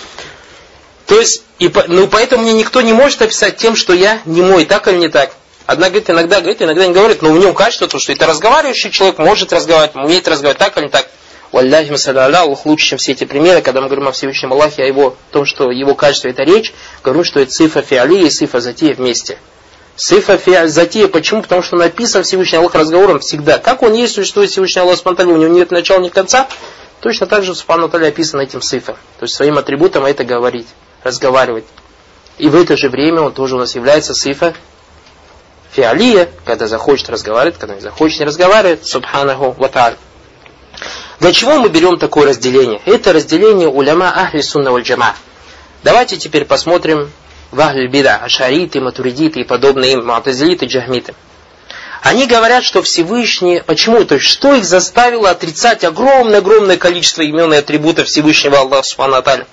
То есть, и, ну, поэтому мне никто не может описать тем, что я немой, так или не так. Одна говорит, иногда говорит, иногда не говорит, но в нем качество то, что это разговаривающий человек может разговаривать, умеет разговаривать, так или не так. Валляхи масалля аля, Аллах лучше, чем все эти примеры, когда мы говорим о Всевышнем Аллахе, о его, о том, что его качество это речь, говорю, что это сифа фиалия и сифа затия вместе. Сифа фиалия, затия, почему? Потому что написан Всевышний Аллах разговором всегда. Как он есть, существует Всевышний Аллах субхану ва тааля, у него нет начала, ни конца, точно так же субхану ва тааля описан этим сифа. То есть своим атрибутом это говорить, разговаривать. И в это же время он тоже у нас является сифа фиалия, когда захочет разговаривать, когда не захочет не разговаривает, субханаху ва тааля. Для чего мы берем такое разделение? Это разделение уляма ахли сунна валь джама. Давайте теперь посмотрим в ахли бида, ашариты, матуридиты и подобные им, муатазилиты, джахмиты. Они говорят, что Всевышний, почему? То есть, что их заставило отрицать огромное-огромное количество имен и атрибутов Всевышнего Аллаха субхану ва тааля?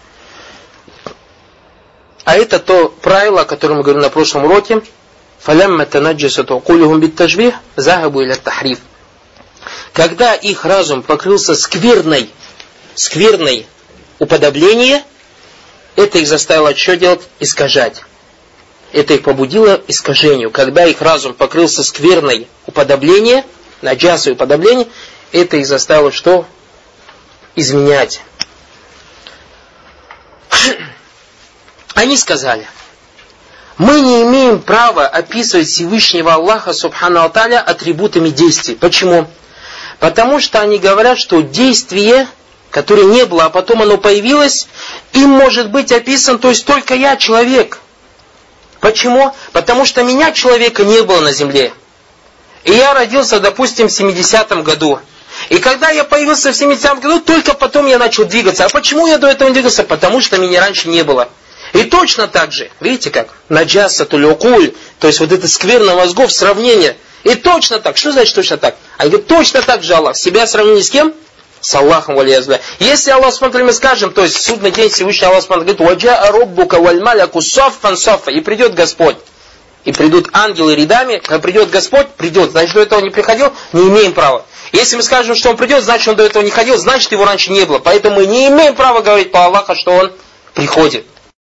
А это то правило, о котором мы говорили на прошлом уроке. فَلَمَّا تَنَجَّسَتْ عُقُولُهُمْ بِالتَّشْبِيهِ ذَهَبُوا إِلَى التَّحْرِيفِ. Когда их разум покрылся скверной, скверной уподобление, это их заставило что делать? Искажать. Это их побудило к искажению. Когда их разум покрылся скверной уподобление, наджасой уподобление, это их заставило что? Изменять. Они сказали, мы не имеем права описывать Всевышнего Аллаха субхану ва тааля атрибутами действий. Почему? Потому что они говорят, что действие, которое не было, а потом оно появилось, им может быть описан, то есть только я человек. Почему? Потому что меня, человека, не было на земле. И я родился, допустим, в семидесятом году. И когда я появился в семидесятом году, только потом я начал двигаться. А почему я до этого не двигался? Потому что меня раньше не было. И точно так же, видите как, наджасатуль укуль, то есть вот это скверно мозгов, сравнение. И точно так. Что значит точно так? Они говорят, точно так же Аллах. Себя сравнили с кем? С Аллахом, валиязбля. Если Аллах, смотрим, мы скажем, то есть в судный день Всевышний Аллах говорит, «Ваджа роббука валь маляку соффан соффа». И придет Господь. И придут ангелы рядами. Когда придет Господь, придет. Значит, до этого не приходил, не имеем права. Если мы скажем, что он придет, значит, он до этого не ходил, значит, его раньше не было. Поэтому мы не имеем права говорить по Аллаху, что он приходит.